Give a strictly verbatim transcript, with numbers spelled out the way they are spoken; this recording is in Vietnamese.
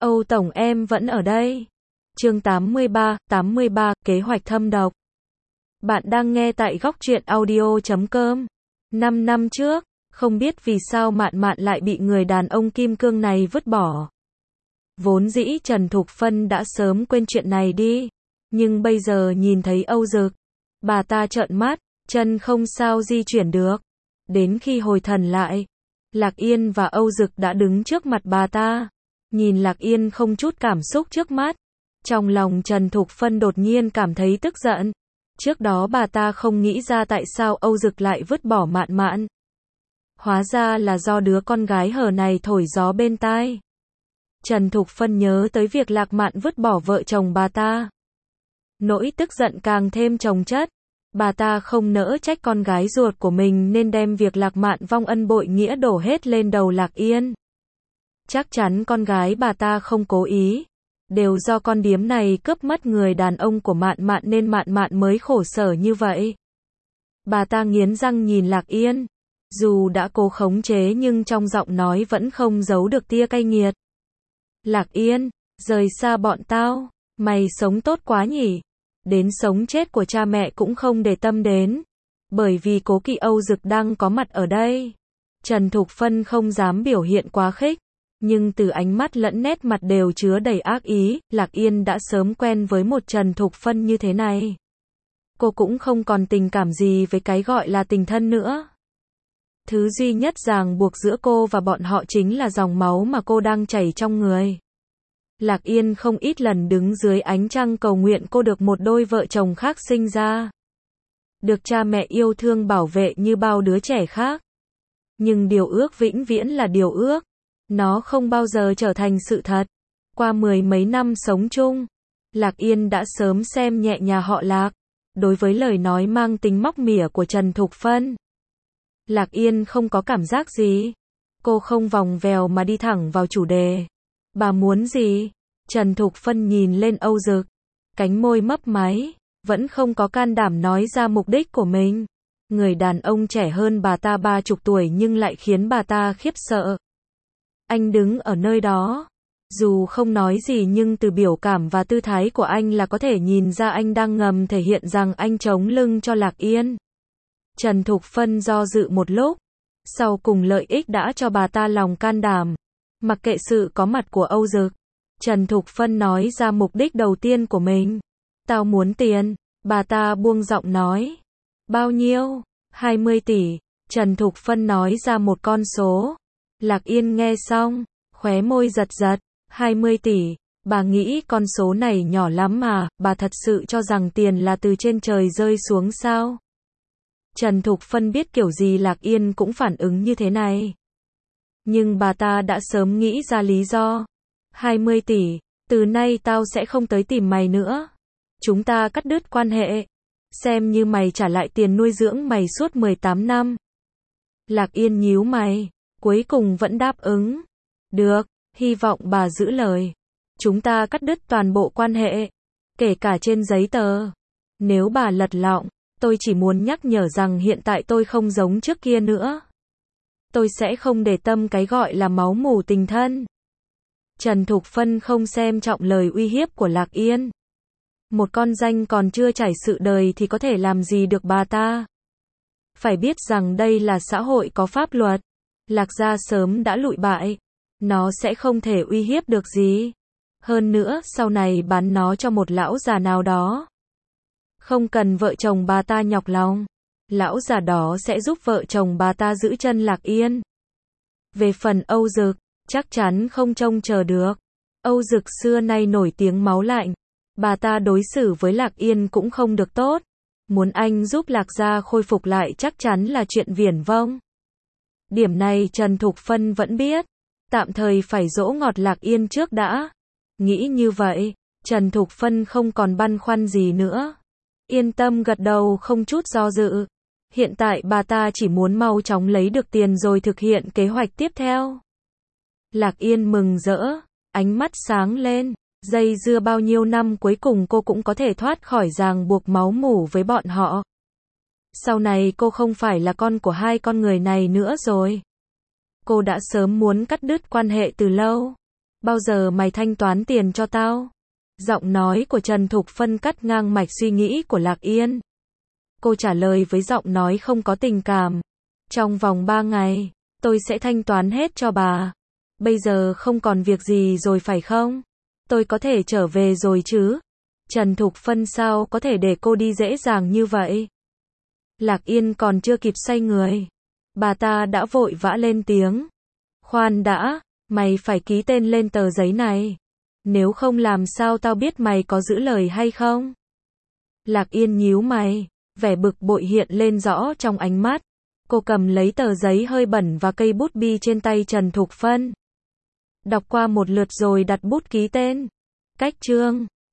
Âu Tổng em vẫn ở đây. Chương tám mươi ba, tám mươi ba, kế hoạch thâm độc. Bạn đang nghe tại góc truyện audio chấm com. Năm năm trước, không biết vì sao Mạn Mạn lại bị người đàn ông kim cương này vứt bỏ. Vốn dĩ Trần Thục Phân đã sớm quên chuyện này đi, nhưng bây giờ nhìn thấy Âu Dực, bà ta trợn mắt, chân không sao di chuyển được. Đến khi hồi thần lại, Lạc Yên và Âu Dực đã đứng trước mặt bà ta. Nhìn Lạc Yên không chút cảm xúc trước mắt, trong lòng Trần Thục Phân đột nhiên cảm thấy tức giận. Trước đó bà ta không nghĩ ra tại sao Âu Dực lại vứt bỏ Mạn Mạn. Hóa ra là do đứa con gái hở này thổi gió bên tai. Trần Thục Phân nhớ tới việc Lạc Mạn vứt bỏ vợ chồng bà ta. Nỗi tức giận càng thêm chồng chất. Bà ta không nỡ trách con gái ruột của mình nên đem việc Lạc Mạn vong ân bội nghĩa đổ hết lên đầu Lạc Yên. Chắc chắn con gái bà ta không cố ý. Đều do con điếm này cướp mất người đàn ông của Mạn Mạn nên Mạn Mạn mới khổ sở như vậy. Bà ta nghiến răng nhìn Lạc Yên. Dù đã cố khống chế nhưng trong giọng nói vẫn không giấu được tia cay nghiệt. Lạc Yên, rời xa bọn tao, mày sống tốt quá nhỉ. Đến sống chết của cha mẹ cũng không để tâm đến. Bởi vì cố kỵ Âu Dực đang có mặt ở đây. Trần Thục Phân không dám biểu hiện quá khích. Nhưng từ ánh mắt lẫn nét mặt đều chứa đầy ác ý, Lạc Yên đã sớm quen với một Trần Thục Phân như thế này. Cô cũng không còn tình cảm gì với cái gọi là tình thân nữa. Thứ duy nhất ràng buộc giữa cô và bọn họ chính là dòng máu mà cô đang chảy trong người. Lạc Yên không ít lần đứng dưới ánh trăng cầu nguyện cô được một đôi vợ chồng khác sinh ra. Được cha mẹ yêu thương bảo vệ như bao đứa trẻ khác. Nhưng điều ước vĩnh viễn là điều ước. Nó không bao giờ trở thành sự thật. Qua mười mấy năm sống chung, Lạc Yên đã sớm xem nhẹ nhà họ Lạc. Đối với lời nói mang tính móc mỉa của Trần Thục Phân, Lạc Yên không có cảm giác gì. Cô không vòng vèo mà đi thẳng vào chủ đề. Bà muốn gì? Trần Thục Phân nhìn lên Âu Dực, cánh môi mấp máy, vẫn không có can đảm nói ra mục đích của mình. Người đàn ông trẻ hơn bà ta ba chục tuổi nhưng lại khiến bà ta khiếp sợ. Anh đứng ở nơi đó, dù không nói gì nhưng từ biểu cảm và tư thái của anh là có thể nhìn ra anh đang ngầm thể hiện rằng anh chống lưng cho Lạc Yên. Trần Thục Phân do dự một lúc, sau cùng lợi ích đã cho bà ta lòng can đảm. Mặc kệ sự có mặt của Âu Dực, Trần Thục Phân nói ra mục đích đầu tiên của mình. Tao muốn tiền, bà ta buông giọng nói. Bao nhiêu? hai mươi tỷ. Trần Thục Phân nói ra một con số. Lạc Yên nghe xong, khóe môi giật giật. hai mươi tỷ, bà nghĩ con số này nhỏ lắm mà, bà thật sự cho rằng tiền là từ trên trời rơi xuống sao? Trần Thục Phân biết kiểu gì Lạc Yên cũng phản ứng như thế này. Nhưng bà ta đã sớm nghĩ ra lý do. hai mươi tỷ, từ nay tao sẽ không tới tìm mày nữa. Chúng ta cắt đứt quan hệ. Xem như mày trả lại tiền nuôi dưỡng mày suốt mười tám năm. Lạc Yên nhíu mày, cuối cùng vẫn đáp ứng. Được, hy vọng bà giữ lời. Chúng ta cắt đứt toàn bộ quan hệ, kể cả trên giấy tờ. Nếu bà lật lọng, tôi chỉ muốn nhắc nhở rằng hiện tại tôi không giống trước kia nữa. Tôi sẽ không để tâm cái gọi là máu mủ tình thân. Trần Thục Phân không xem trọng lời uy hiếp của Lạc Yên. Một con danh còn chưa trải sự đời thì có thể làm gì được bà ta. Phải biết rằng đây là xã hội có pháp luật. Lạc gia sớm đã lụi bại. Nó sẽ không thể uy hiếp được gì. Hơn nữa, sau này bán nó cho một lão già nào đó. Không cần vợ chồng bà ta nhọc lòng. Lão già đó sẽ giúp vợ chồng bà ta giữ chân Lạc Yên. Về phần Âu Dực, chắc chắn không trông chờ được. Âu Dực xưa nay nổi tiếng máu lạnh. Bà ta đối xử với Lạc Yên cũng không được tốt. Muốn anh giúp Lạc gia khôi phục lại chắc chắn là chuyện viển vông. Điểm này Trần Thục Phân vẫn biết. Tạm thời phải dỗ ngọt Lạc Yên trước đã. Nghĩ như vậy, Trần Thục Phân không còn băn khoăn gì nữa. Yên tâm gật đầu không chút do dự. Hiện tại bà ta chỉ muốn mau chóng lấy được tiền rồi thực hiện kế hoạch tiếp theo. Lạc Yên mừng rỡ, ánh mắt sáng lên. Dây dưa bao nhiêu năm cuối cùng cô cũng có thể thoát khỏi ràng buộc máu mủ với bọn họ. Sau này cô không phải là con của hai con người này nữa rồi. Cô đã sớm muốn cắt đứt quan hệ từ lâu. Bao giờ mày thanh toán tiền cho tao? Giọng nói của Trần Thục Phân cắt ngang mạch suy nghĩ của Lạc Yên. Cô trả lời với giọng nói không có tình cảm. Trong vòng ba ngày, tôi sẽ thanh toán hết cho bà. Bây giờ không còn việc gì rồi phải không? Tôi có thể trở về rồi chứ? Trần Thục Phân sao có thể để cô đi dễ dàng như vậy? Lạc Yên còn chưa kịp xoay người. Bà ta đã vội vã lên tiếng. Khoan đã, mày phải ký tên lên tờ giấy này. Nếu không làm sao tao biết mày có giữ lời hay không? Lạc Yên nhíu mày, vẻ bực bội hiện lên rõ trong ánh mắt. Cô cầm lấy tờ giấy hơi bẩn và cây bút bi trên tay Trần Thục Phân. Đọc qua một lượt rồi đặt bút ký tên. Cách chương